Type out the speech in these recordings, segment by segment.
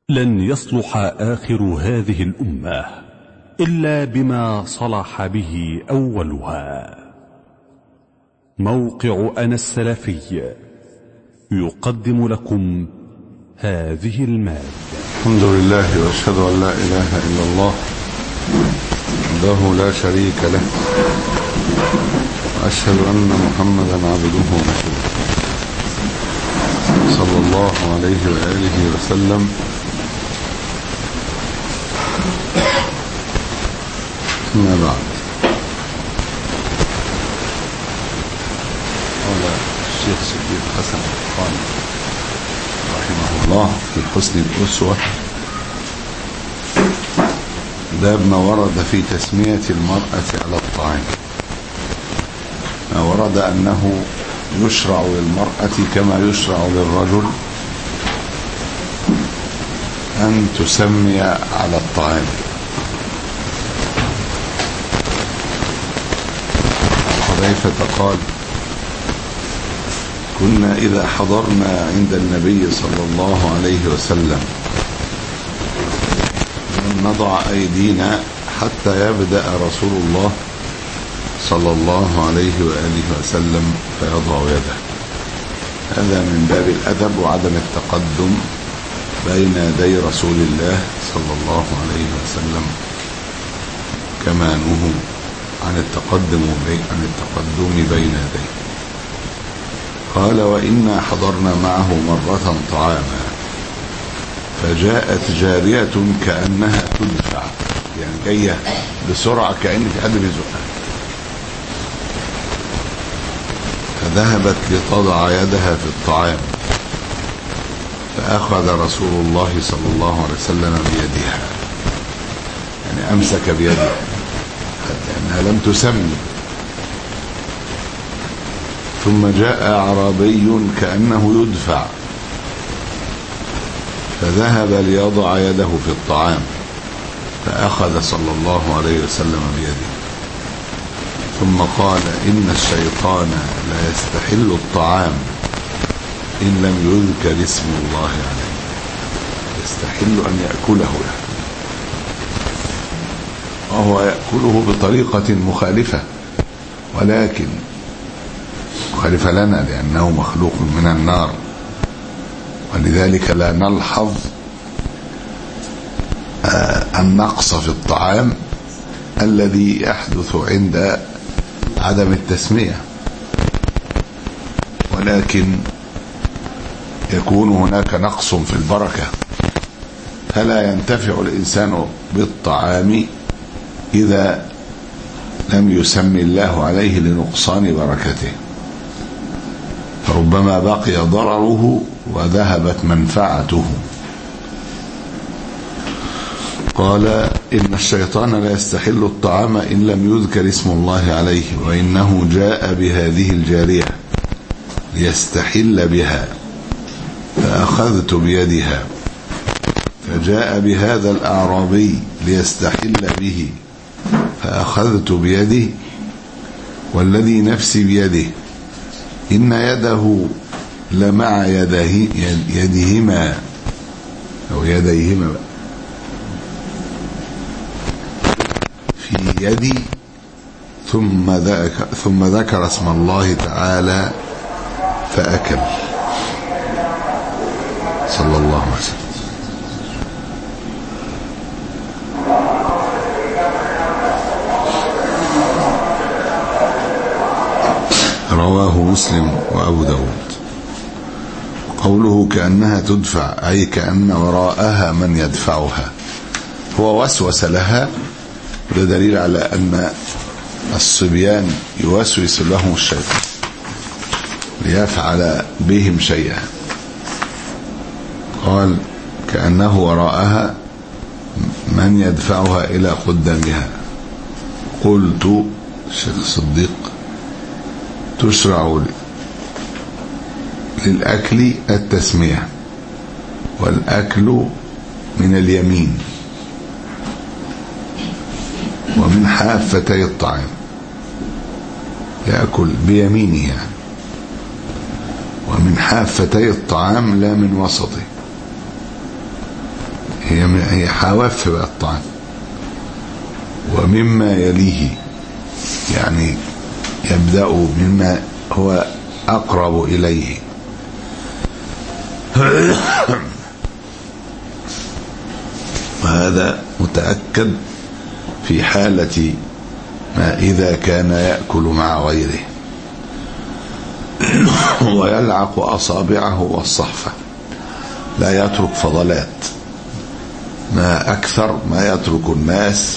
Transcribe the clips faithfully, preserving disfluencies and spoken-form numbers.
لن يصلح آخر هذه الأمة إلا بما صلح به أولها. موقع أنا السلفي يقدم لكم هذه المادة. الحمد لله وأشهد أن لا إله إلا الله وحده لا شريك له، وأشهد أن محمدا عبده ورسوله صلى الله عليه وآله وسلم. أما بعد، قال الشيخ صديق حسن القاني رحمه الله في حسن الأسوة: باب ما ورد في تسمية المرأة على الطعام. ما ورد أنه يشرع للمرأة كما يشرع للرجل أن تسمي على الطعام. حذيفة قال: كنا إذا حضرنا عند النبي صلى الله عليه وسلم لم نضع أيدينا حتى يبدأ رسول الله صلى الله عليه وآله وسلم فيضع يده. هذا من باب الأدب وعدم التقدم بين يدي رسول الله صلى الله عليه وسلم، كما نهوا عن التقدم عن التقدم بين يديه. قال: وإنا حضرنا معه مرة طعاما فجاءت جارية كأنها تدفع، يعني جاية بسرعة كأن في حد بيزقها، فذهبت لتضع يدها في الطعام فأخذ رسول الله صلى الله عليه وسلم بيدها، يعني أمسك بيدها لأنها لم تسمي. ثم جاء أعرابي كأنه يدفع فذهب ليضع يده في الطعام فأخذ صلى الله عليه وسلم بيده. ثم قال: إن الشيطان لا يستحل الطعام إن لم يذكر اسم الله عليه، يستحل أن يأكله له، وهو يأكله بطريقة مخالفة، ولكن مخالفة لنا لأنه مخلوق من النار، ولذلك لا نلحظ النقص في الطعام الذي يحدث عند عدم التسمية، ولكن يكون هناك نقص في البركة، فلا ينتفع الإنسان بالطعام إذا لم يسمي الله عليه لنقصان بركته، فربما بقي ضرره وذهبت منفعته. قال: إن الشيطان لا يستحل الطعام إن لم يذكر اسم الله عليه، وإنه جاء بهذه الجارية ليستحل بها فأخذت بيدها، فجاء بهذا الأعرابي ليستحل به فأخذت بيده، والذي نفسي بيده إن يده لمع يده يدهما أو يديهما في يدي. ثم ذكر, ثم ذكر اسم الله تعالى فأكل صلى الله عليه وسلم. رواه مسلم وأبو داود. قوله كأنها تدفع أي كأن وراءها من يدفعها، هو وسوس لها، وده دليل على أن الصبيان يوسوس لهم الشيطان ليفعل بهم شيئا. قال: كأنه وراءها من يدفعها إلى قدامها. قلت الشيخ الصديق: تشرع للأكل التسمية، والأكل من اليمين ومن حافتي الطعام، يأكل بيمينه يعني، ومن حافتي الطعام لا من وسطه. هي هي حواف بقى الطعام. ومما يليه يعني يبدأ مما هو أقرب إليه. وهذا متأكد في حالة ما إذا كان يأكل مع غيره ويلعق أصابعه والصحفة، لا يترك فضلات. ما أكثر ما يترك الناس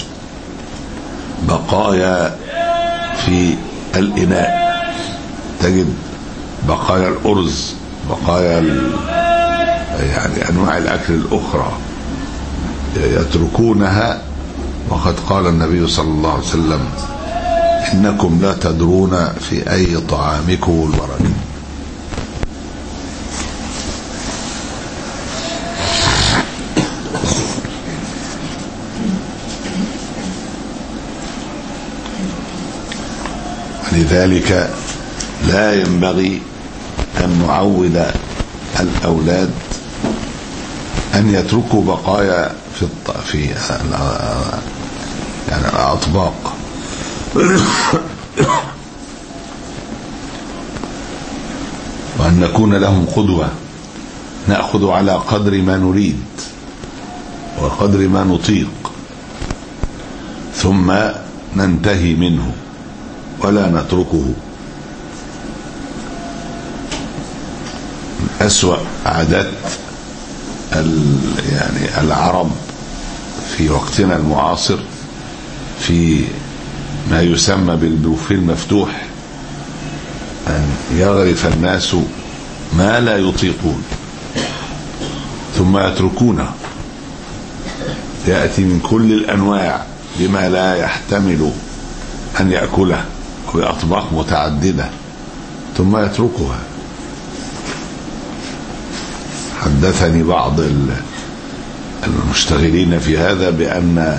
بقايا في الإناء، تجد بقايا الأرز، بقايا يعني أنواع الأكل الأخرى يتركونها. وقد قال النبي صلى الله عليه وسلم: إنكم لا تدرون في أي طعامكم البركة. لذلك لا ينبغي أن نعود الأولاد أن يتركوا بقايا في في يعني الأطباق. وأن نكون لهم قدوة، نأخذ على قدر ما نريد وقدر ما نطيق، ثم ننتهي منه ولا نتركه. أسوأ عادات يعني العرب في وقتنا المعاصر في ما يسمى بالبوفيه المفتوح، أن يغرف الناس ما لا يطيقون ثم يتركونه، يأتي من كل الأنواع بما لا يحتمل أن يأكله وبأطباق متعددة ثم يتركها. حدثني بعض المشتغلين في هذا بأن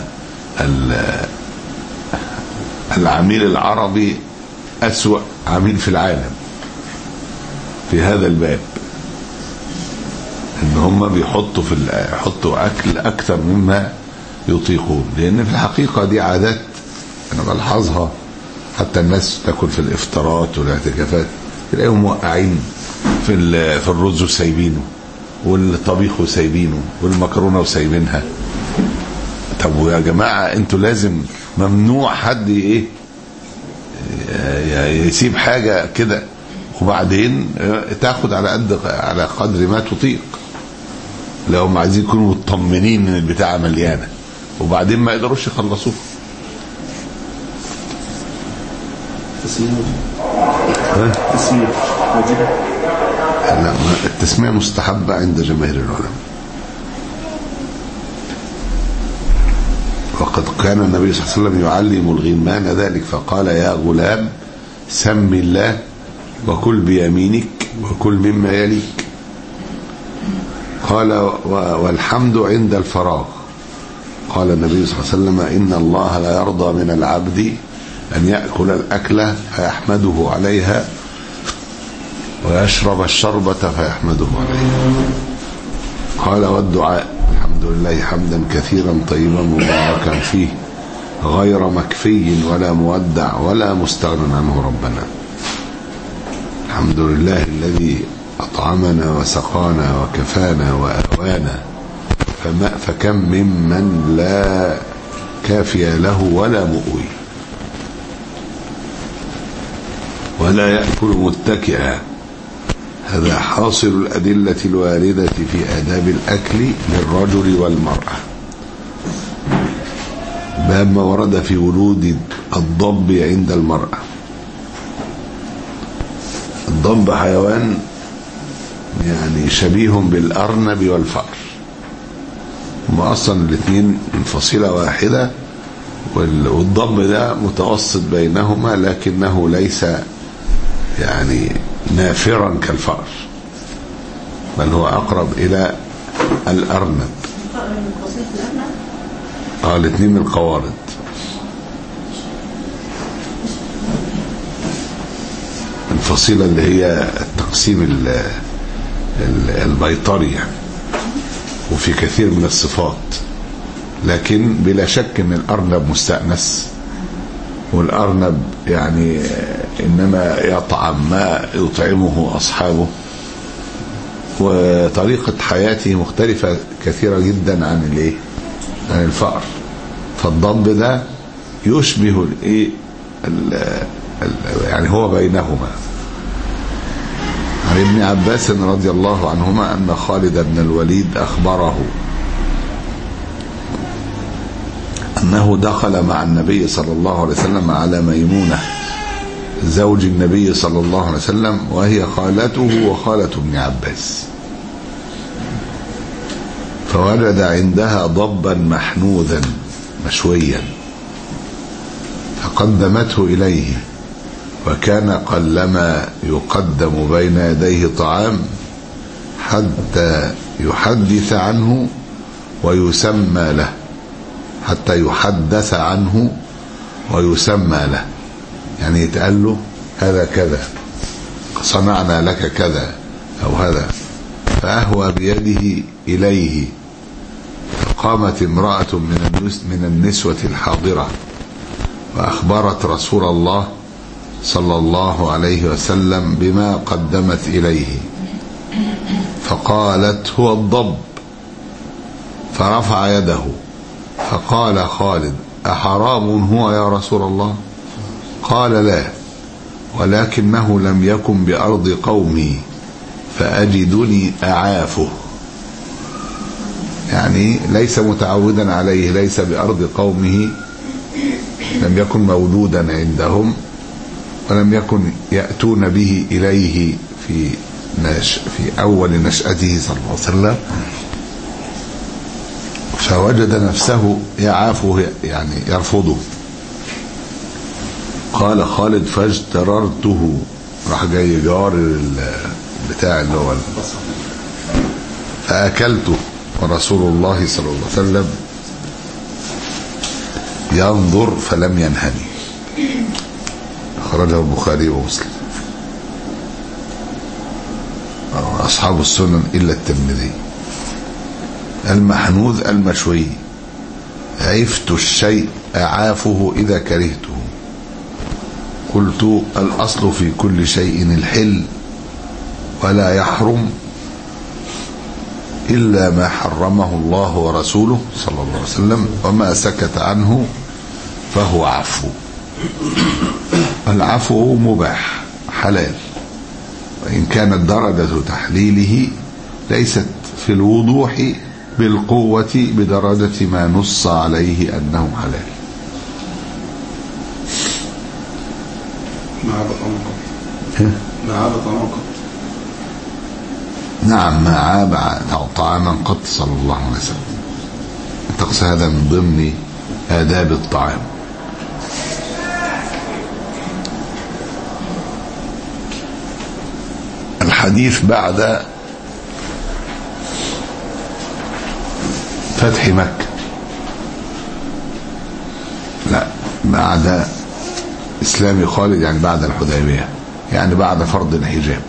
العميل العربي أسوأ عميل في العالم في هذا الباب، ان هم بيحطوا في يحطوا اكل اكثر مما يطيقون. لان في الحقيقه دي عادات انا بلحظها، حتى الناس تاكل في الافطارات والاعتكافات تلاقيهم موقعين في في الرز وسايبينه، والطبيخ وسايبينه، والمكرونه وسايبينها. طب يا جماعه انتوا لازم ممنوع حد ايه يسيب حاجه كده وبعدين تاخد على قد على قدر ما تطيق. لو هم عايزين يكونوا مطمنين ان البتاعه مليانه وبعدين ما يقدروش يخلصوها. تسمية تسمية واجبة؟ لا، التسمية مستحبة عند جماهير العلماء. وقد كان النبي صلى الله عليه وسلم يعلم الغلمان ذلك، فقال: يا غلام سم الله وكل بيمينك وكل مما يليك. قال: والحمد عند الفراغ. قال النبي صلى الله عليه وسلم: إن الله لا يرضى من العبد أن يأكل الأكلة فيحمده عليها ويشرب الشربة فيحمده عليها. قال: والدعاء الحمد لله حمدا كثيرا طيبا مباركا فيه غير مكفي ولا مودع ولا مستغنى عنه ربنا. الحمد لله الذي أطعمنا وسقانا وكفانا وأوانا، فما فكم ممن لا كافي له ولا مؤوي، ولا يأكل متكئا. هذا حاصل الأدلة الواردة في آداب الأكل للرجل والمرأة. باب ما ورد في ولود الضب عند المرأة. الضب حيوان يعني شبيه بالأرنب والفأر، هم أصلا الاثنين من فصيلة واحدة، والضب ده متوسط بينهما لكنه ليس يعني نافرا كالفأر، بل هو أقرب إلى الأرنب. اه الاثنين من القوارض. الفصيلة اللي هي التقسيم البيطري يعني. وفي كثير من الصفات، لكن بلا شك ان الارنب مستأنس، والارنب يعني انما يطعم ما يطعمه اصحابه، وطريقة حياته مختلفة كثيرة جدا عن الايه عن الفأر. فالضب ده يشبه الايه يعني هو بينهما. عن ابن عباس رضي الله عنهما أن خالد بن الوليد أخبره أنه دخل مع النبي صلى الله عليه وسلم على ميمونة زوج النبي صلى الله عليه وسلم، وهي خالته وخالة ابن عباس، فوجد عندها ضبا محنوذا مشويا فقدمته إليه، وكان قلما يقدم بين يديه طعام حتى يحدث عنه ويسمى له حتى يحدث عنه ويسمى له، يعني يتقال له هذا كذا، صنعنا لك كذا أو هذا، فأهوى بيده إليه. فقامت امرأة من النسوة الحاضرة وأخبرت رسول الله صلى الله عليه وسلم بما قدمت إليه، فقالت هو الضب، فرفع يده، فقال خالد أحرام هو يا رسول الله؟ قال لا، ولكنه لم يكن بأرض قومي فأجدني أعافه، يعني ليس متعودا عليه، ليس بأرض قومه، لم يكن مولودا عندهم، ولم يكن يأتون به إليه في نش في أول نشأته صلى الله عليه وسلم، فوجد نفسه يعافه يعني يرفضه. قال خالد فاجتررته، راح جاي جار بتاع اللي هو فأكلته، ورسول الله صلى الله عليه وسلم ينظر فلم ينهني. أخرجه البخاري ومسلم أصحاب السنن إلا الترمذي. المحنوذ المشوي، عفت الشيء أعافه إذا كرهته. قلت الأصل في كل شيء الحل ولا يحرم إلا ما حرمه الله ورسوله صلى الله عليه وسلم، وما سكت عنه فهو عفو. العفو مباح حلال، وإن كانت درجة تحليله ليست في الوضوح بالقوة بدرجة ما نص عليه أنه حلال. ما عاب طعام ما عاب طعام نعم، ما عاب طعاما قط صلى الله عليه وسلم. تقصد هذا من ضمن آداب الطعام. الحديث بعد فتح مكة، لا بعد إسلام خالد، يعني بعد الحديبية، يعني بعد فرض الحجاب.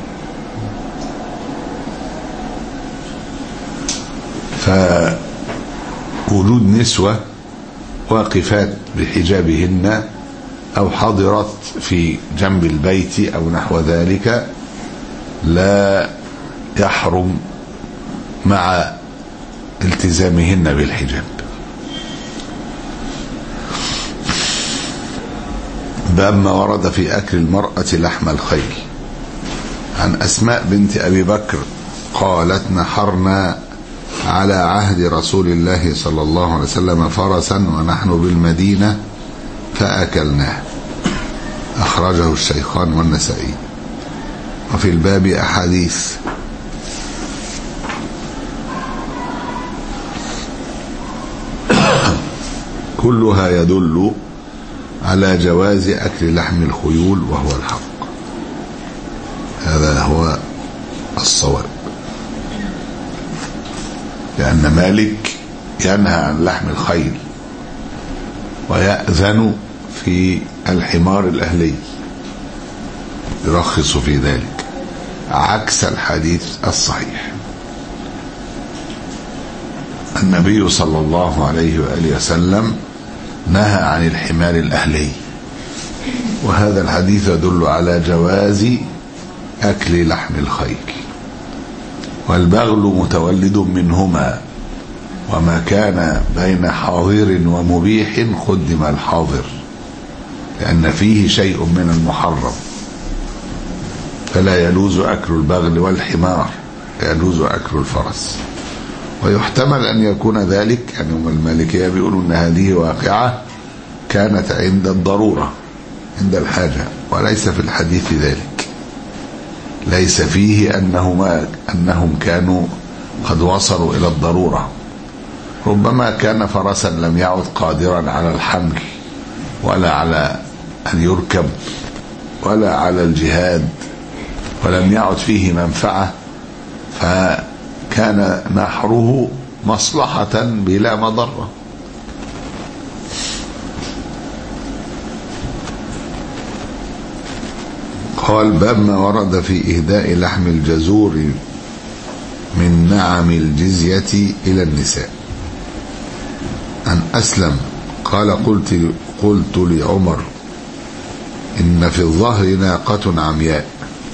فوجود نسوة واقفات بحجابهن أو حاضرات في جنب البيت أو نحو ذلك لا يحرم مع التزامهن بالحجاب. باب ما ورد في أكل المرأة لحم الخيل. عن أسماء بنت أبي بكر قالت نحرنا على عهد رسول الله صلى الله عليه وسلم فرسا ونحن بالمدينة فأكلناه. أخرجه الشيخان والنسائي. وفي الباب أحاديث. كلها يدل على جواز أكل لحم الخيول وهو الحق. هذا هو الصواب، لأن مالك ينهى عن لحم الخيل ويأذن في الحمار الأهلي، يرخص في ذلك، عكس الحديث الصحيح. النبي صلى الله عليه وآله وسلم نهى عن الحمار الأهلي، وهذا الحديث يدل على جواز أكل لحم الخيل. والبغل متولد منهما، وما كان بين حاضر ومبيح قدم الحاضر، لأن فيه شيء من المحرم، فلا يجوز أكل البغل والحمار، يجوز أكل الفرس. ويحتمل أن يكون ذلك، يعني هم المالكية بيقولوا أن هذه واقعة كانت عند الضرورة، عند الحاجة، وليس في الحديث ذلك، ليس فيه أنهما أنهم كانوا قد وصلوا إلى الضرورة. ربما كان فرسا لم يعد قادرا على الحمل ولا على أن يركب ولا على الجهاد، ولم يعد فيه منفعة، فكان نحره مصلحة بلا مضرة. قال: باب ما ورد في إهداء لحم الجزور من نعم الجزية إلى النساء. عن أسلم قال: قلت قلت لعمر: إن في الظهر ناقة عمياء،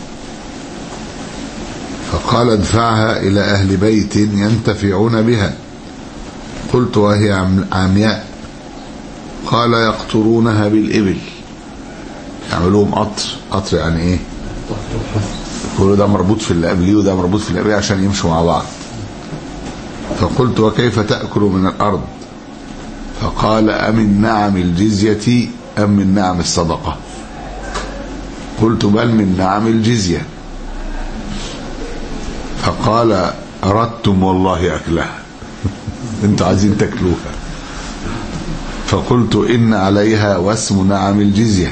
فقال: ادفعها إلى أهل بيت ينتفعون بها. قلت: وهي عمياء؟ قال: يقطرونها بالإبل، يعملوهم قطر. قطر يعني ايه؟ يقولوا ده مربوط في اللي قبليه وده مربوط في اللي قبليه عشان يمشوا مع بعض. فقلت: وكيف تأكل من الأرض؟ فقال: أمن نعم الجزية أم من نعم الصدقة؟ قلت: بل من نعم الجزية. فقال: أردتم والله أكلها انتوا عايزين تاكلوها. فقلت: إن عليها واسم نعم الجزية،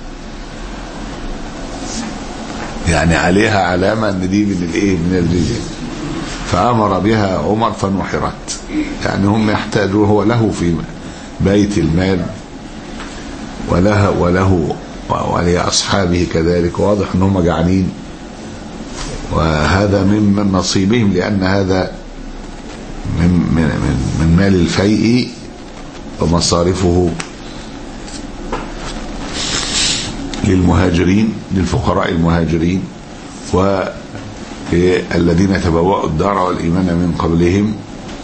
يعني عليها علامة ان دي من الايه، من الجزية. فأمر بها عمر فنحرت، يعني هم يحتاجوا، هو له في بيت المال وله وله ولأصحابه كذلك، واضح ان هم جعانين، وهذا من نصيبهم، لأن هذا من من من مال الفيء ومصارفه للمهاجرين، للفقراء المهاجرين والذين تبوأوا الدار والإيمان من قبلهم،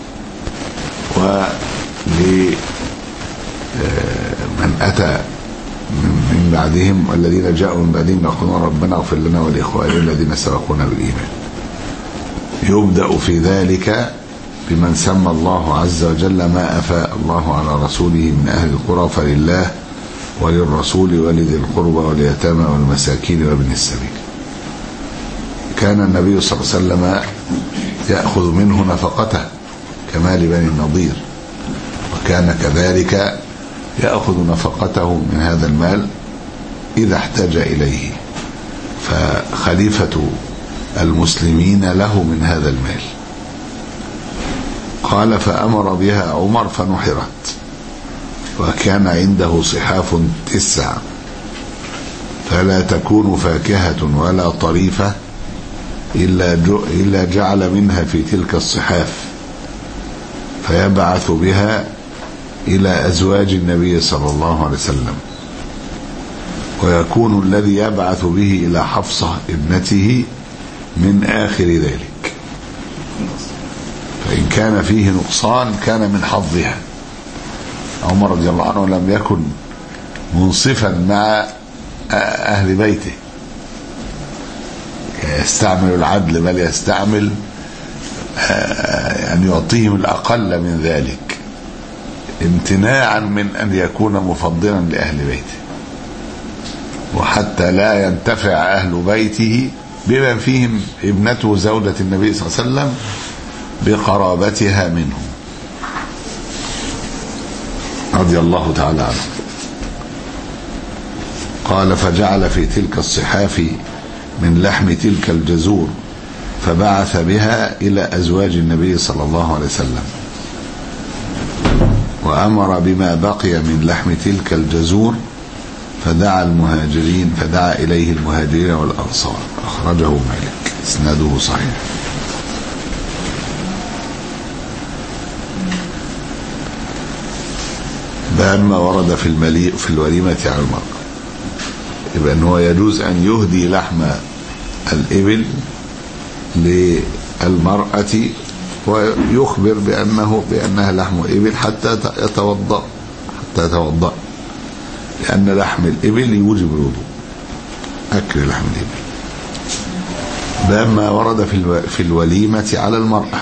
ولمن أتى من بعدهم والذين جاءوا من بعدهم يقولون ربنا اغفر لنا ولإخواننا الذين سبقونا بالإيمان. يبدأ في ذلك بمن سمى الله عز وجل ما أفاء الله على رسوله من أهل القرى فلله وللرسول ولذي القربى واليتامى والمساكين وابن السبيل. كان النبي صلى الله عليه وسلم يأخذ منه نفقته كمال بني النضير، وكان كذلك يأخذ نفقته من هذا المال إذا احتاج إليه، فخليفة المسلمين له من هذا المال. قال: فأمر بها عمر فنحرت، وكان عنده صحاف تسع، فلا تكون فاكهة ولا طريفة إلا إلا جعل منها في تلك الصحاف، فيبعث بها إلى أزواج النبي صلى الله عليه وسلم، ويكون الذي يبعث به إلى حفصة ابنته من آخر ذلك، فإن كان فيه نقصان كان من حظها. عمر رضي الله عنه لم يكن منصفا مع أهل بيته، يستعمل العدل، بل يستعمل أن يعطيهم الأقل من ذلك امتناعا من أن يكون مفضلا لأهل بيته، وحتى لا ينتفع أهل بيته بما فيهم ابنته زوجة النبي صلى الله عليه وسلم بقرابتها منه رضي الله تعالى عنه. قال: فجعل في تلك الصحاف من لحم تلك الجزور، فبعث بها إلى أزواج النبي صلى الله عليه وسلم، وأمر بما بقي من لحم تلك الجزور، فدعا المهاجرين فدعا إليه المهاجرين والأنصار. أخرجه مالك، إسناده صحيح. باب ما ورد في المليء في الوليمة على المرأة. يبقى ان هو يجوز ان يهدي لحم الإبل للمرأة ويخبر بأنه بأنها لحم إبل حتى يتوضأ حتى يتوضأ لأن لحم الإبل يوجب الوضوء، أكل لحم الإبل. باب ما ورد في في الوليمة على المرأة،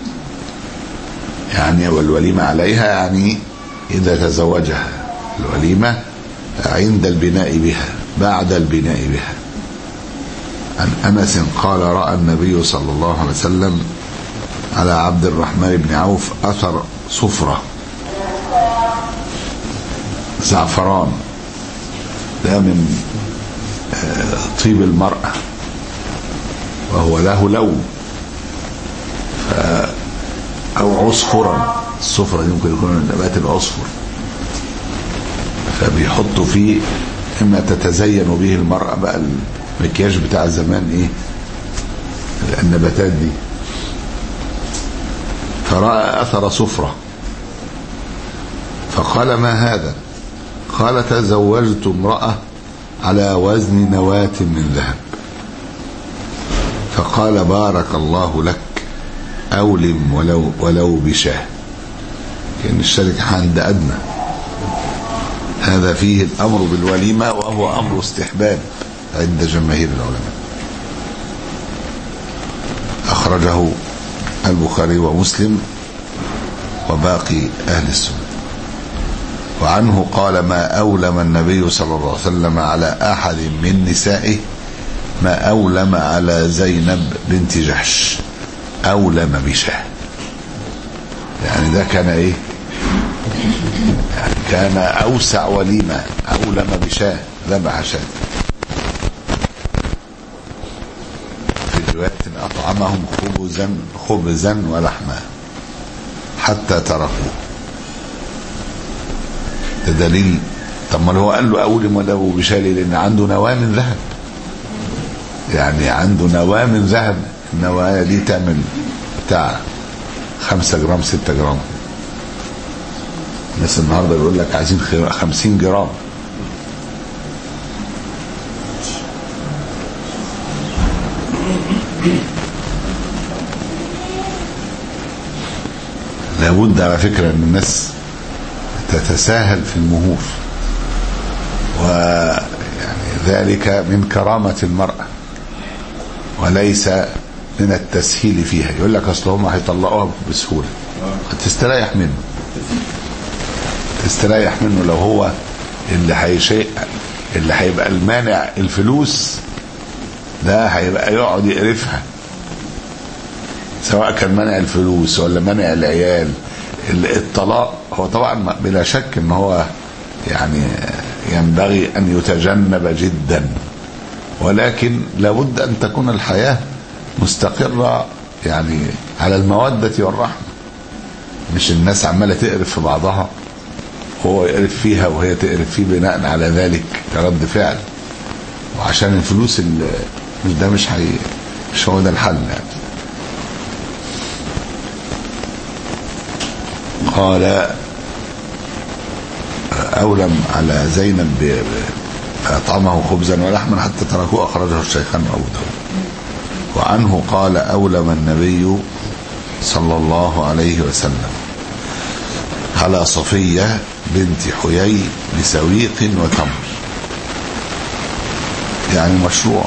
يعني والوليمة عليها يعني إذا تزوجها، الوليمة عند البناء بها بعد البناء بها. عن أنس قال رأى النبي صلى الله عليه وسلم على عبد الرحمن بن عوف أثر صفرة زعفران، ده من طيب المرأة وهو له لون، ف أو عصفرا، الصفرة دي ممكن يكون من نبات العصفر، فبيحطوا فيه إما تتزين به المرأة، بقى المكياج بتاع زمان إيه النباتات دي. فرأى أثر صفرة فقال ما هذا؟ قال تزوجت امرأة على وزن نواة من ذهب. فقال بارك الله لك أولم ولو, ولو بشاه، كأن الشركة عند أدنى. هذا فيه الأمر بالوليمة وهو أمر استحباب عند جماهير العلماء. أخرجه البخاري ومسلم وباقي أهل السنة. وعنه قال ما أولم النبي صلى الله عليه وسلم على أحد من نسائه ما أولم على زينب بنت جحش أولم بشاه. يعني ده كان إيه؟ يعني كان أوسع وليمة، أولم بشاه، ذبح شاه. في رواية أطعمهم خبزا خبزا ولحما حتى تركوه. ده دليل. طب ما هو قال له أولم ولو بشاه لأن عنده نواة من ذهب، يعني عنده نواة من ذهب. النواة دي تعمل بتاع خمسة جرام ستة جرام. الناس النهارده بيقول لك عايزين خمسين جرام. لابد على فكرة ان الناس تتساهل في المهور، ويعني ذلك من كرامة المرأة وليس من التسهيل فيها. يقول لك اصل هم هيطلقوها بسهولة، تستريح منه تستريح منه لو هو اللي هيشيء اللي هيبقى المانع الفلوس ده، هيبقى يقعد يقرفها، سواء كان منع الفلوس ولا منع العيال. الطلاق هو طبعا بلا شك ان هو يعني ينبغي ان يتجنب جدا، ولكن لابد ان تكون الحياة مستقرة يعني على المودة والرحمة، مش الناس عمالة تقرف في بعضها، هو يقرف فيها وهي تقرف فيه بناء على ذلك كرد فعل، وعشان الفلوس مش ده مش حي... مش هو ده الحل يعني. قال أولم على زينب فأطعمه خبزا ولحما حتى تركوه. أخرجه الشيخان وأبو داود. وعنه قال أولم النبي صلى الله عليه وسلم على صفية بنت حيي بسويق وتمر، يعني مشروع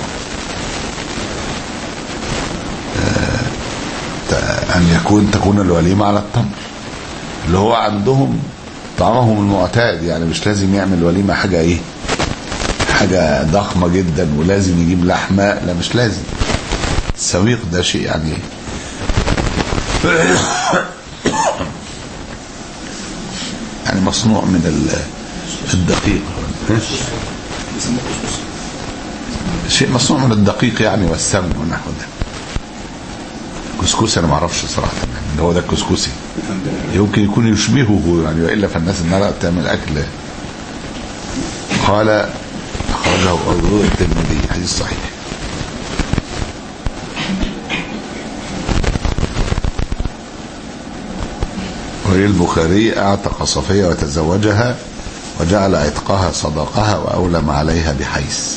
أن يكون تكون الوليمة على التمر اللي هو عندهم طعامهم المعتاد، يعني مش لازم يعمل وليمة حاجة ايه حاجة ضخمة جدا ولازم يجيب لحمة، لا مش لازم. السويق ده شيء يعني يعني مصنوع من الدقيق، شيء مصنوع من الدقيق يعني والسمن ونحو ذلك. كسكسي انا ما اعرفش صراحه يعني اللي هو ده الكسكسي، يمكن يكون يشبهه يعني، والا فالناس النهارده بتعمل اكل. قال اخرجه ابو الترمذي حديث صحيح. وللبخاري اعتق صفية وتزوجها وجعل عتقها صداقها وأولم عليها بحيث،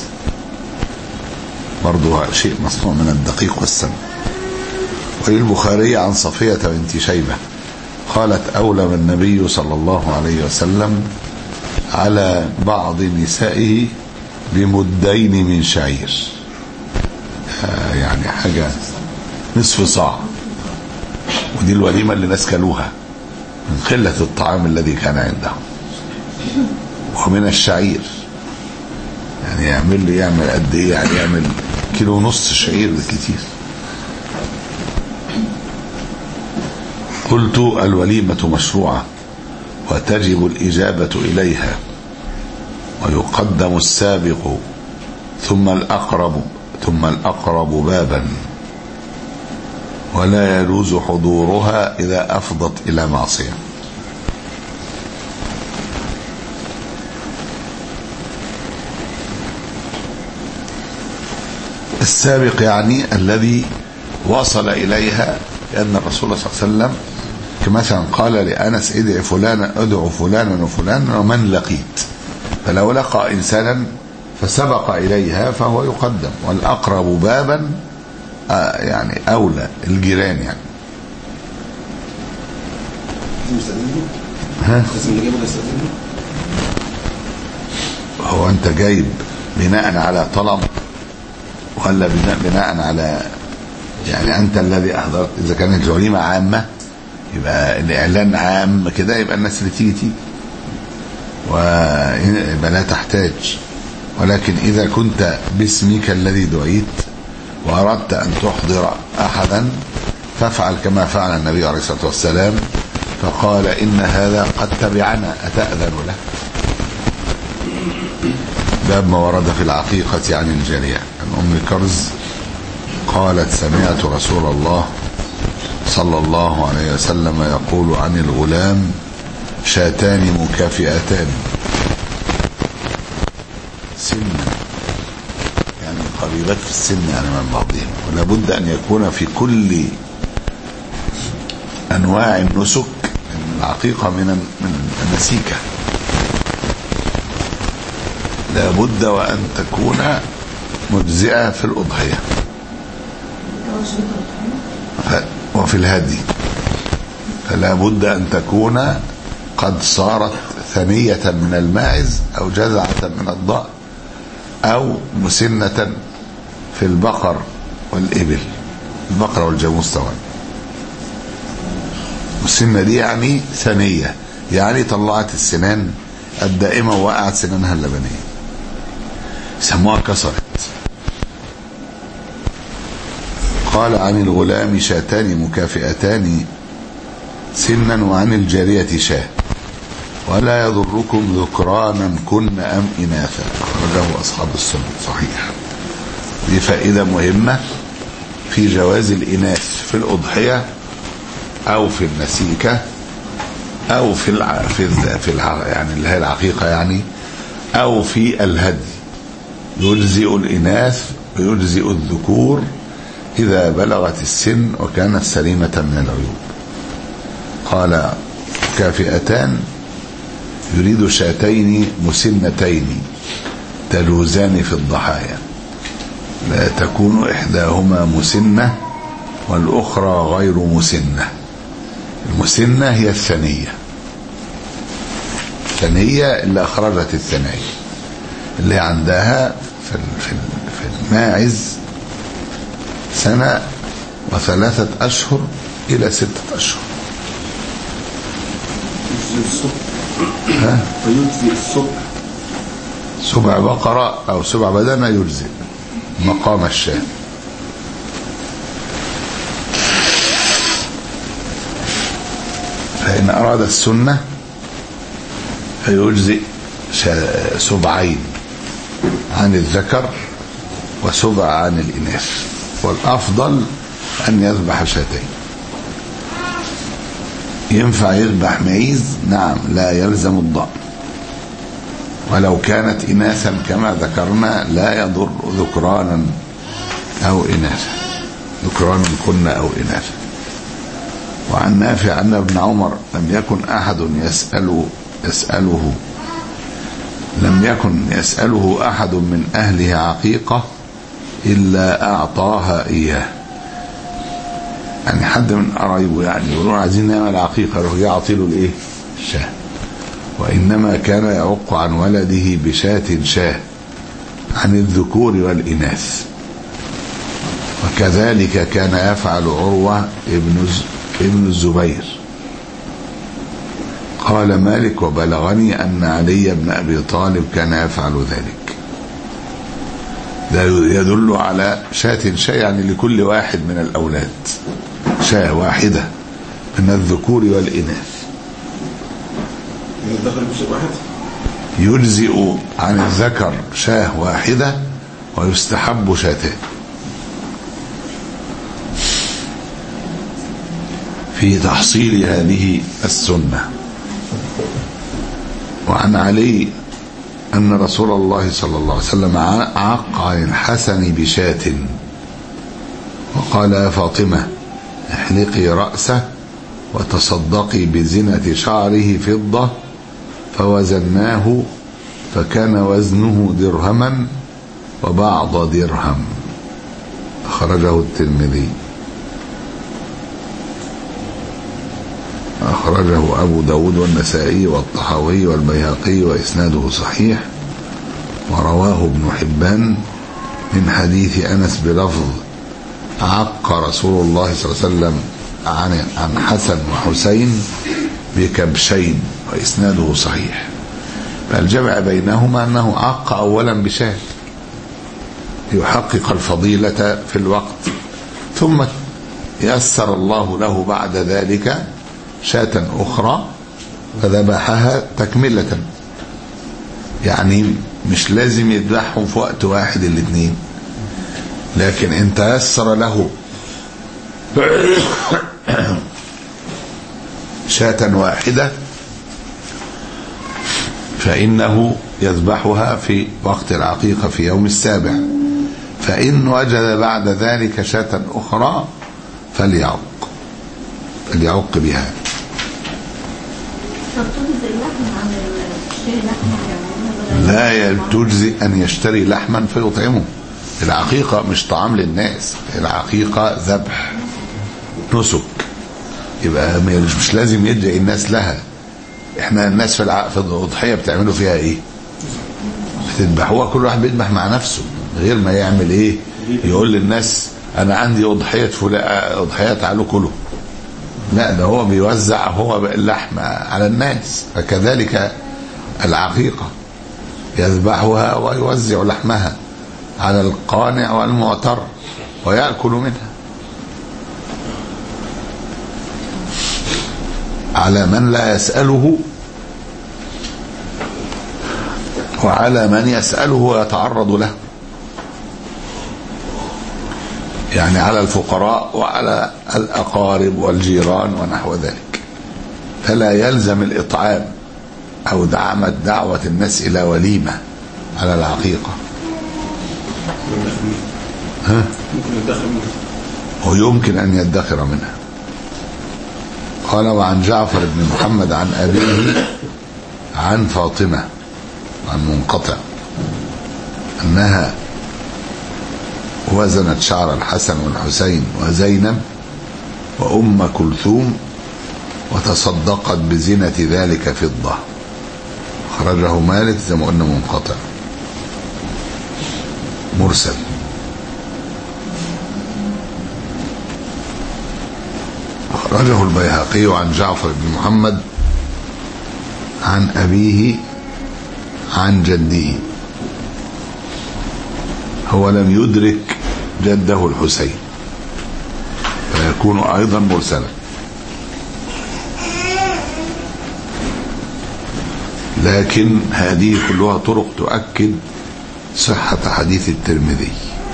برضو شيء مصنوع من الدقيق والسمن. وللبخاري عن صفية بنت شيبة قالت أولم النبي صلى الله عليه وسلم على بعض نسائه بمدين من شعير، آه يعني حاجة نصف صاع، ودي الوليمة اللي ناس كلوها من قلة الطعام الذي كان عندهم، ومن الشعير يعني يعمل لي يعمل قد ايه؟ يعني يعمل كيلو ونص شعير بالكتير. قلت الوليمة مشروعة وتجب الإجابة إليها، ويقدم السابق ثم الأقرب ثم الأقرب بابا، ولا يجوز حضورها إذا أفضت إلى معصية. السابق يعني الذي وصل إليها، لأن الرسول صلى الله عليه وسلم كمثلا قال لأنس ادع فلانا ادعو فلانا وفلانا ومن لقيت، فلو لقى إنسانا فسبق إليها فهو يقدم، والأقرب بابا آه يعني أولى الجيران يعني. ها هو أنت جايب بناء على طلب ولا بناء على يعني أنت الذي أحضرت؟ إذا كانت الوليمة عامة يبقى الإعلان عام كده، يبقى الناس اللي تيجي تيجي ويبقى لا تحتاج. ولكن إذا كنت باسمك الذي دعيت وأردت أن تحضر أحدا فافعل كما فعل النبي عليه الصلاة والسلام، فقال إن هذا قد تبعنا أتأذن له. باب ما ورد في العقيقة عن الجارية. عن أم كرز قالت سمعت رسول الله صلى الله عليه وسلم يقول عن الغلام شاتان مكافئتان سنا، يعني قريبات في السن يعني من بعضهم، ولا بد أن يكون في كل أنواع النسك العقيقة من من النسيكة، لا بد وأن تكون مجزئة في الأضحية وفي الهدي، فلا بد أن تكون قد صارت ثنية من الماعز أو جزعة من الضأن أو مسنة في البقر والإبل، البقر والجاموس طبعا. مسنة دي يعني ثنية، يعني طلعت السنان الدائمة ووقعت سنانها اللبنية، سموها كسرت. قال عن الغلام شاتان مكافئتان سنا وعن الجارية شاه، ولا يضركم ذكرانا كن أم إناثا، أخرجه أصحاب السنن صحيح. دي فائدة مهمة في جواز الإناث في الأضحية أو في النسيكة أو في الع... في ال... في الع... يعني اللي هي العقيقة يعني، أو في الهدي. يجزئ الإناث ويجزئ الذكور إذا بلغت السن وكانت سليمة من العيوب. قال كافئتان يريد شاتين مسنتين تجوزان في الضحايا، لا تكون إحداهما مسنة والأخرى غير مسنة. المسنة هي الثنية، الثنية اللي أخرجت الثنايا، اللي عندها في في الماعز سنة وثلاثة أشهر إلى ستة أشهر. ها؟ فيجزي السبع سبع بقرة أو سبع بدنة يجزي مقام الشاة. فإن أراد السنة فيجزئ سبعين عن الذكر وسبع عن الإناث، والأفضل أن يذبح شاتين. ينفع يذبح معيز؟ نعم، لا يلزم الضأن، ولو كانت إناثا كما ذكرنا لا يضر ذكرانا أو إناثا، ذكرانا كنا أو إناثا. وعن نافع أن ابن عمر لم يكن أحد يسأله يسأله لم يكن يسأله أحد من أهله عقيقة إلا أعطاها إياه. يعني حد من قرايبه يعني يقولون عايزين نعمل عقيقة يروح يعطي له الإيه؟ الشاه. وإنما كان يعق عن ولده بشاة شاه عن الذكور والإناث. وكذلك كان يفعل عروة ابن ابن الزبير. قال مالك وبلغني أن علي بن أبي طالب كان يفعل ذلك. ده يدل على شاة شاة يعني لكل واحد من الأولاد شاة واحدة من الذكور والإناث. يجزئ عن الذكر شاه واحدة ويستحب شاتان. في تحصيل هذه السنة. وعن علي أن رسول الله صلى الله عليه وسلم عق عن الحسن بشاة وقال يا فاطمة احلقي رأسه وتصدقي بزنة شعره فضة، فوزناه فكان وزنه درهما وبعض درهم. أخرجه الترمذي. أخرجه أبو داود والنسائي والطحاوي والبيهقي وإسناده صحيح. ورواه ابن حبان من حديث أنس بلفظ عق رسول الله صلى الله عليه وسلم عن عن حسن وحسين بكبشين وإسناده صحيح. فالجمع بينهما أنه عق أولا بشاة يحقق الفضيلة في الوقت، ثم يسر الله له بعد ذلك شاة أخرى فذبحها تكملة. يعني مش لازم يذبحهم في وقت واحد الاثنين، لكن إن تيسر له شاة واحدة فإنه يذبحها في وقت العقيقة في يوم السابع. فإن وجد بعد ذلك شاة أخرى فليعق فليعق بها. لا تجزي أن يشتري لحما فيطعمه. العقيقة مش طعام للناس، العقيقة ذبح نسك، يبقى مش لازم يدعي الناس لها. احنا الناس في الع... في الأضحية بتعملوا فيها ايه؟ بتذبحوها كل واحد بيذبح مع نفسه غير ما يعمل ايه؟ يقول للناس انا عندي أضحية فلان أضحية تعالوا كلوا. لا، ده هو بيوزع هو اللحم على الناس. فكذلك العقيقة يذبحها ويوزع لحمها على القانع والمعتر ويأكل منها على من لا يسأله وعلى من يسأله ويتعرض له، يعني على الفقراء وعلى الأقارب والجيران ونحو ذلك. فلا يلزم الإطعام أو دعمت دعوة الناس إلى وليمة على العقيقة. ها؟ ويمكن أن يدخر منها. قال وعن جعفر بن محمد عن أبيه عن فاطمة عن منقطع أنها وزنت شعر الحسن والحسين وزينب وأم كلثوم وتصدقت بزنة ذلك فضة. خرجه مالك زي ما قلنا منقطع مرسل. أخرجه البيهقي عن جعفر بن محمد عن أبيه عن جده. هو لم يدرك جده الحسين فيكون أيضا مرسلا، لكن هذه كلها طرق تؤكد صحة حديث الترمذي.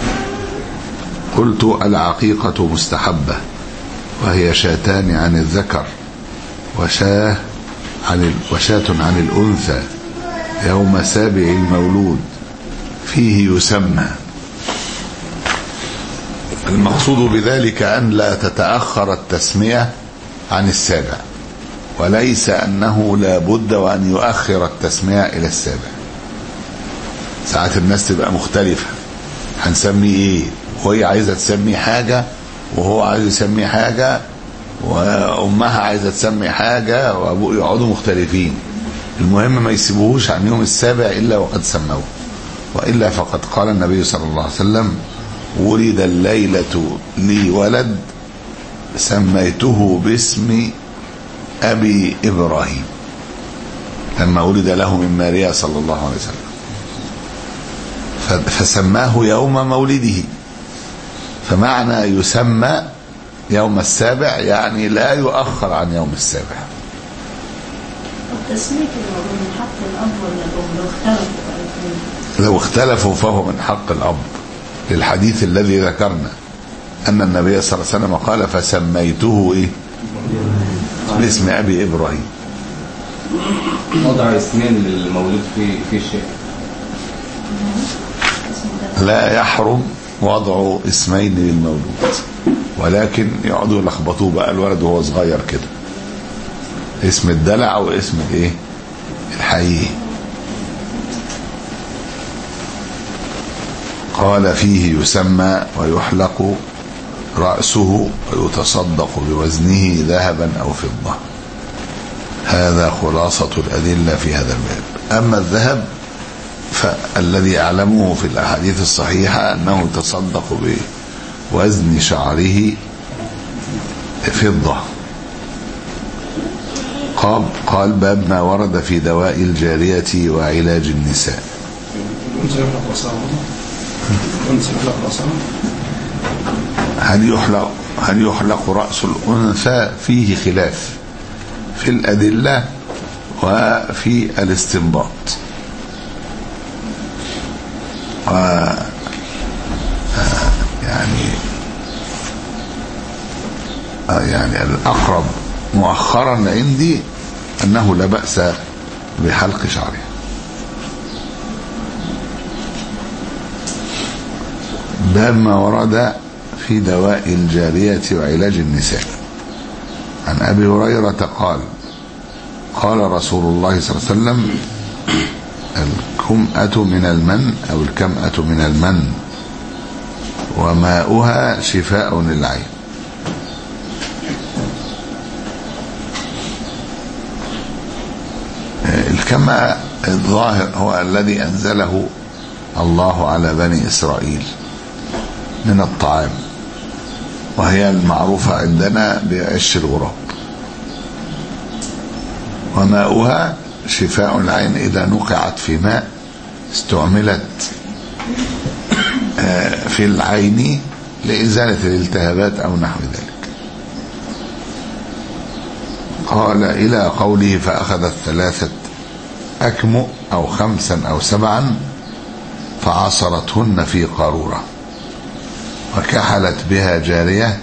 قلت العقيقة مستحبة وهي شاتان عن الذكر وشاه عن وشاة عن الأنثى يوم سابع المولود فيه يسمى. المقصود بذلك أن لا تتأخر التسمية عن السابع، وليس أنه لا بد وأن يؤخر التسمية إلى السابع. ساعات الناس تبقى مختلفة، هنسمي إيه؟ وهي عايزة تسمي حاجة وهو عايز يسمي حاجة وأمها عايزة تسمي حاجة وأبوه، يقعدوا مختلفين. المهم ما يسيبوهوش عن يوم السابع إلا وقد سموه، وإلا فقد قال النبي صلى الله عليه وسلم: ولد الليلة لي ولد سميته باسم أبي إبراهيم، لما ولد له من ماريا صلى الله عليه وسلم، فسماه يوم مولده. فمعنى يسمى يوم السابع يعني لا يؤخر عن يوم السابع. التسمية من حق الأب ولا الأم لو اختلفوا؟ لو اختلفوا فهو من حق الأب، للحديث الذي ذكرنا أن النبي صلى الله عليه وسلم قال: فسميته إيه؟ باسم أبي إبراهيم. وضع اسمين للمولود في في شيء لا يحرم وضع اسمين للمولود، ولكن يقعدوا يلخبطوه بقى الولد وهو صغير كده، اسم الدلع واسم الايه الحقيقي. قال: فيه يسمى ويحلق رأسه ويتصدق بوزنه ذهبا أو فضة. هذا خلاصة الأدلة في هذا الباب. أما الذهب فالذي أعلمه في الأحاديث الصحيحة أنه يتصدق بوزن شعره فضة. قال, قال باب ما ورد في دواء الجارية وعلاج النساء. هل يحلق هل يحلق رأس الأنثى؟ فيه خلاف في الأدلة وفي الاستنباط. و يعني يعني الأقرب مؤخرا عندي أنه لا بأس بحلق شعره. باب ما ورد في دواء الجارية وعلاج النساء. عن أبي هريرة قال: قال رسول الله صلى الله عليه وسلم: الكمأة من المن أو الكمأة من المن وماؤها شفاء للعين. الكمأة الظاهر هو الذي أنزله الله على بني إسرائيل من الطعام، وهي المعروفة عندنا بعش الغراب. وماؤها شفاء العين إذا نقعت في ماء استعملت في العين لإزالة الالتهابات أو نحو ذلك. قال إلى قوله: فأخذت ثلاثة أكمؤ أو خمسا أو سبعا فعصرتهن في قارورة وكحلت بها جارية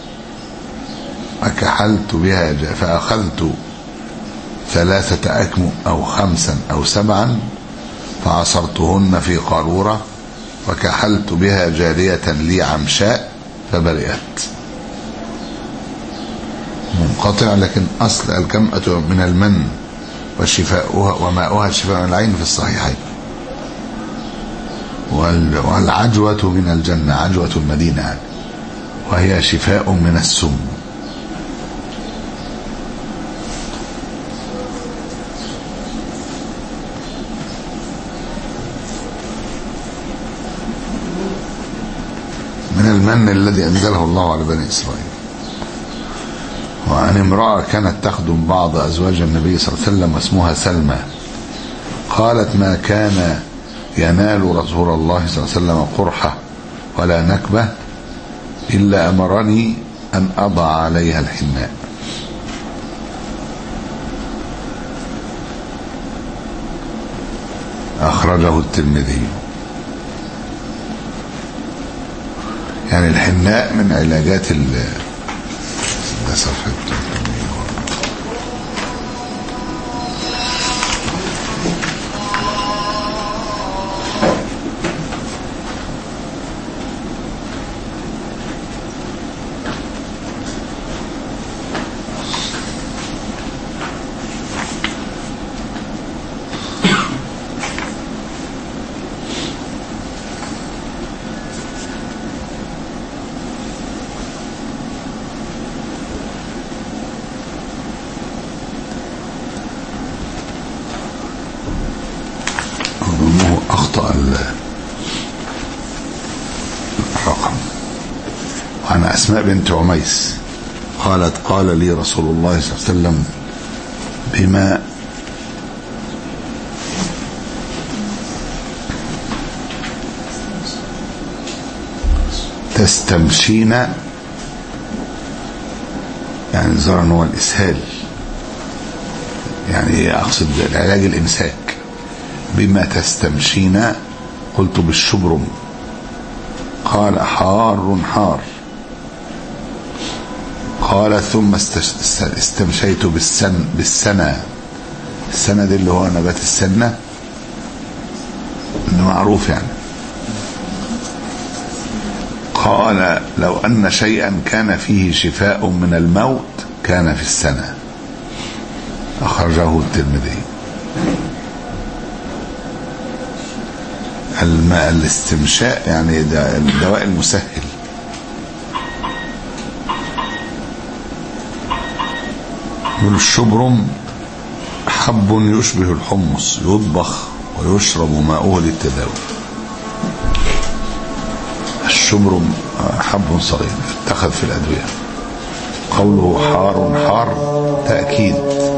وكحلت بها جارية فأخذت ثلاثة أكمؤ أو خمسا أو سبعا فعصرتهن في قارورة وكحلت بها جارية لي عمشاء فبرئت. منقطع، لكن أصل الكمأة من المن وشفاؤها وماؤها شفاء العين في الصحيحين. والعجوة من الجنة، عجوة المدينة، وهي شفاء من السم. من المن الذي أنزله الله على بني إسرائيل. وعن امرأة كانت تخدم بعض أزواج النبي صلى الله عليه وسلم واسمها سلمى، قالت: ما كان ينال رسول الله صلى الله عليه وسلم قرحة ولا نكبة إلا أمرني أن أضع عليها الحناء. أخرجه الترمذي. يعني الحناء من علاجات ال ده صفحة أخطأ الرقم. وعن أسماء بنت عميس قالت قال لي رسول الله صلى الله عليه وسلم بما تستمشين، يعني الزرع هو الإسهال، يعني أقصد العلاج الإمساك. بما تستمشين قلت بالشبرم، قال حار حار. قال ثم استمشيت بالسن بالسنة. السنة دي اللي هو نبات السنة اللي معروف يعني. قال لو أن شيئا كان فيه شفاء من الموت كان في السنة، أخرجه الترمذي. الماء الاستمشاء يعني ده الدواء المسهل. من الشبرم حب يشبه الحمص يطبخ ويشرب ماؤه للتداوي. الشبرم حب صغير اتخذ في الأدوية. قوله حار حار تأكيد،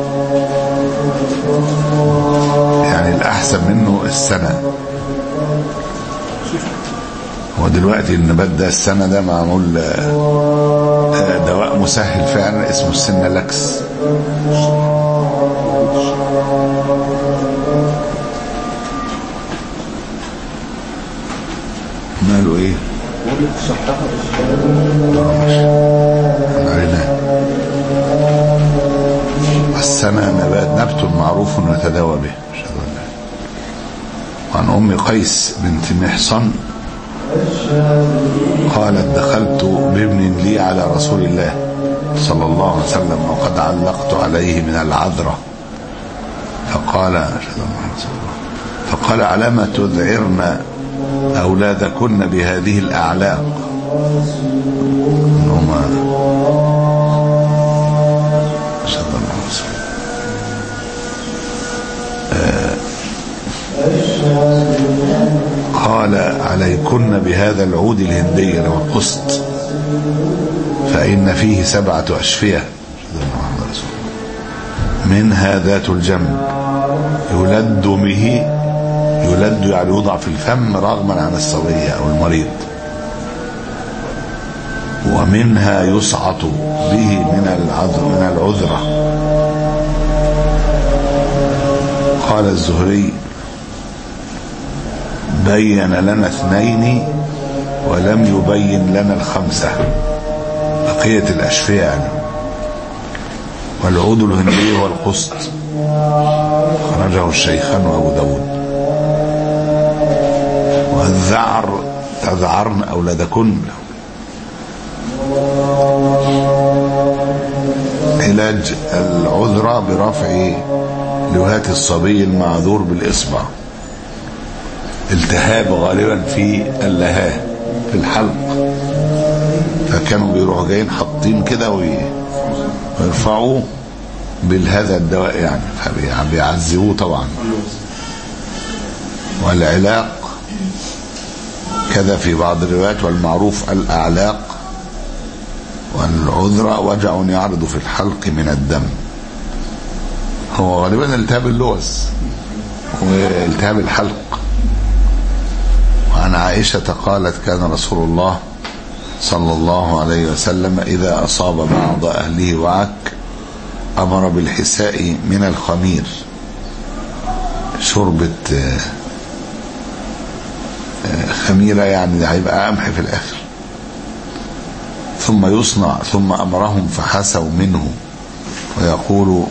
يعني الأحسن منه السنة. ودلوقتي النبات ده السنة ده معمول دواء مسهل فعلا اسمه السنلاكس. ماله ايه؟ السنة نبات نبت معروف يتداوى به. وعن أم قيس بنت محصن قالت دخلت بابن لي على رسول الله صلى الله عليه وسلم وقد علقت عليه من العذرة، فقال فقال علامة تذعرن أولادكن بهذه الأعلاق. إنهما قال عليكن بهذا العود الهندي له القسط فإن فيه سبعة أشفية منها ذات الجنب يلد به، يلد يعني يوضع في الفم رغما عن الصبي أو المريض، ومنها يسعط به من العذر من العذرة. قال الزهري بين لنا اثنين ولم يبين لنا الخمسة، بقية الأشفية يعني. والعود الهندي هو القسط، خرجه الشيخان وأبو داود. والذعر تذعرن أولادكن، علاج العذرة برفع لوهات الصبي المعذور بالإصبع. التهاب غالبا في اللهاه في الحلق، فكانوا بيروحوا جايين حاطين كده ويرفعوا بهذا الدواء يعني، فبيعذبوه طبعا. والعلاق كذا في بعض الروايات، والمعروف الأعلاق. والعذرة وجع يعرض في الحلق من الدم، هو غالبا التهاب اللوز والتهاب الحلق. وعن عائشة قالت كان رسول الله صلى الله عليه وسلم إذا أصاب بعض أهله وعك أمر بالحساء من الخمير، شربة خميرة يعني هيبقى قمح في الآخر، ثم يصنع، ثم أمرهم فحسوا منه ويقول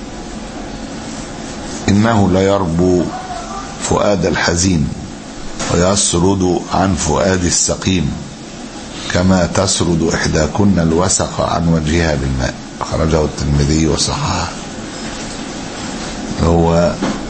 إنه لا يربو فؤاد الحزين ويسرد عن فؤاد السقيم كما تسرد إحداكن الوسق عن وجهها بالماء. خرجه الترمذي وصححه. هو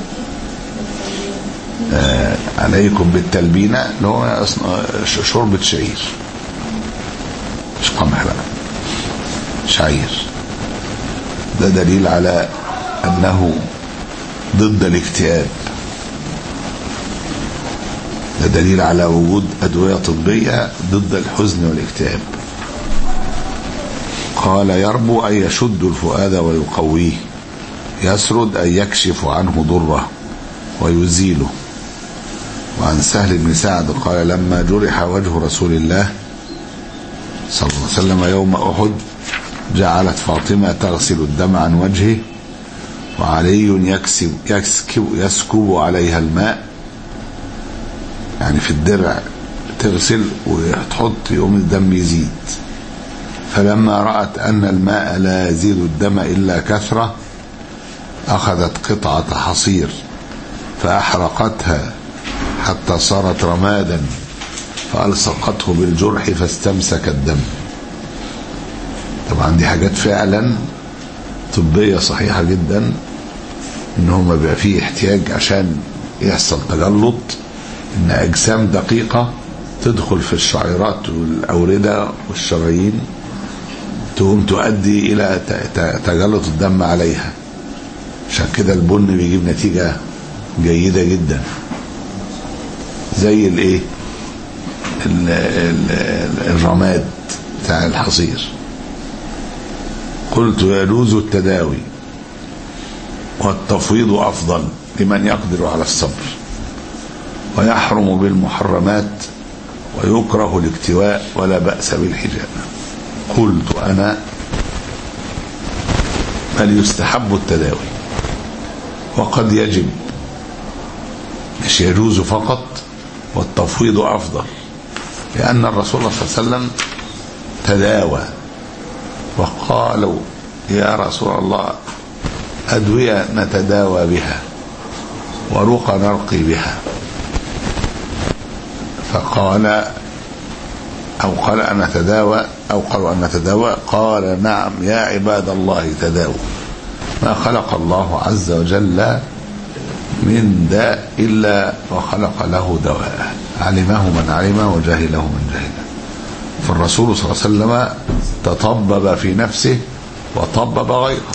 آه عليكم بالتلبينة اللي هو شوربة شعير، مش قمح بقى، شعير. ده دليل على أنه ضد الاكتئاب. ده دليل على وجود أدوية طبية ضد الحزن والاكتئاب. قال يربو أي يشد الفؤاد ويقويه، يسرد أي يكشف عنه ضره ويزيله. وعن سهل بن سعد قال لما جرح وجه رسول الله صلى الله عليه وسلم يوم أحد جعلت فاطمة تغسل الدم عن وجهه وعلي يكسب يسكب, يسكب عليها الماء، يعني في الدرع تغسل وتحط يوم الدم يزيد. فلما رأت أن الماء لا يزيد الدم إلا كثرة أخذت قطعة حصير فأحرقتها حتى صارت رمادا فألصقته بالجرح فاستمسك الدم. طبعا دي حاجات فعلا طبية صحيحة جدا، إنه ما بيبقى فيه احتياج عشان يحصل تجلط إن أجسام دقيقة تدخل في الشعيرات والأوردة والشرايين تقوم تؤدي إلى تجلط الدم عليها. عشان كده البن بيجيب نتيجة جيدة جدا، زي الايه الرماد بتاع الحصير. قلت يجوز التداوي والتفويض أفضل لمن يقدر على الصبر، ويحرم بالمحرمات ويكره الاكتواء ولا بأس بالحجاب. قلت أنا بل يستحب التداوي وقد يجب، مش يجوز فقط، والتفويض أفضل، لأن الرسول صلى الله عليه وسلم تداوى وقالوا يا رسول الله أدوية نتداوى بها ورقى نرقي بها، فقال أو قال أن نتداوى أو قالوا أن نتداوى، قال نعم يا عباد الله تداووا، ما خلق الله عز وجل من داء إلا وخلق له دواء، علمه من علمه وجهله من جهله. فالرسول صلى الله عليه وسلم تطبب في نفسه وطبب غيره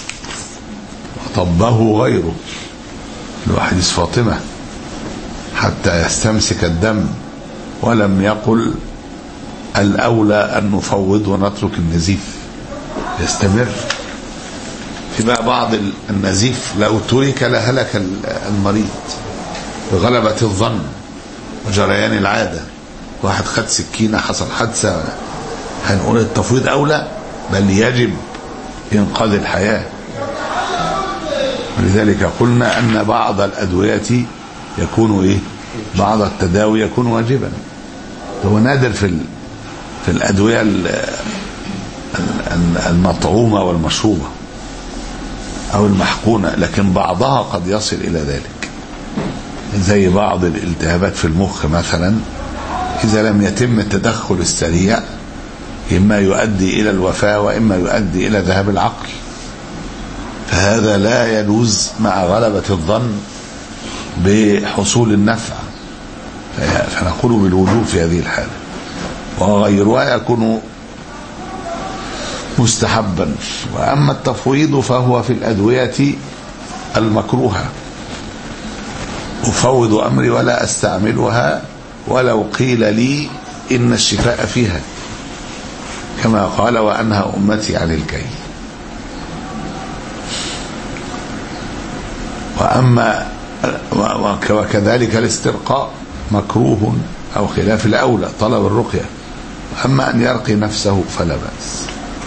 وطبه غيره، حديث فاطمة حتى يستمسك الدم، ولم يقل الأولى أن نفوض ونترك النزيف يستمر. في بقى بعض النزيف لو ترك لهلك المريض بغلبة الظن وجريان العادة، واحد خد سكينة حصل حادثة، هنقول التفويض أولى، بل يجب إنقاذ الحياة. ولذلك قلنا أن بعض الأدوية يكون إيه؟ بعض التداوي يكون واجبا. هو نادر في في الأدوية المطعومة والمشروبة أو المحقونة، لكن بعضها قد يصل إلى ذلك، زي بعض الالتهابات في المخ مثلا، إذا لم يتم التدخل السريع إما يؤدي إلى الوفاة وإما يؤدي إلى ذهاب العقل، فهذا لا يجوز مع غلبة الظن بحصول النفع، فنقول بالوجوب في هذه الحالة. وغيرها يكون مستحبا. وأما التفويض فهو في الأدوية المكروهة، أفوض أمري ولا أستعملها ولو قيل لي إن الشفاء فيها، كما قال وأنهى أمتي عن الكي. وأما وكذلك الاسترقاء مكروه أو خلاف الأولى طلب الرقية، أما أن يرقي نفسه فلا بأس.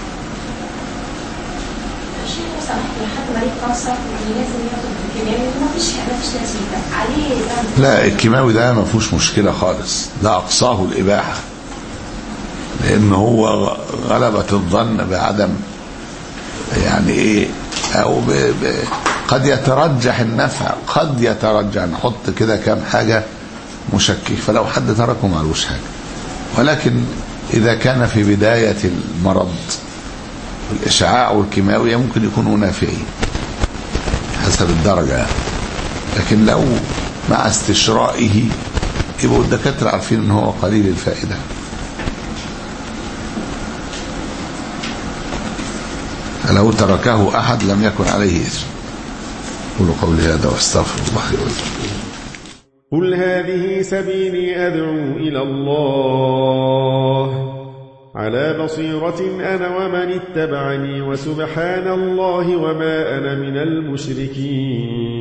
لا الكيماوي ده ما فيهوش مشكلة خالص، ده أقصاه الإباحة، لأنه هو غلبة الظن بعدم يعني إيه، أو ب ب قد يترجح النفع، قد يترجح، نحط كده كام حاجة مشكك، فلو حد تركه ما علوش حاجة. ولكن إذا كان في بداية المرض الإشعاع والكيماوي ممكن يكونوا نافعين حسب الدرجة، لكن لو مع استشرائه يبقوا الدكاترة عارفين ان هو قليل الفائدة. فلو تركه أحد لم يكن عليه إثم. قولوا قولي هذا واستغفر الله لي ولكم. قل هذه سبيلي أدعو إلى الله على بصيرة أنا ومن اتبعني وسبحان الله وما أنا من المشركين.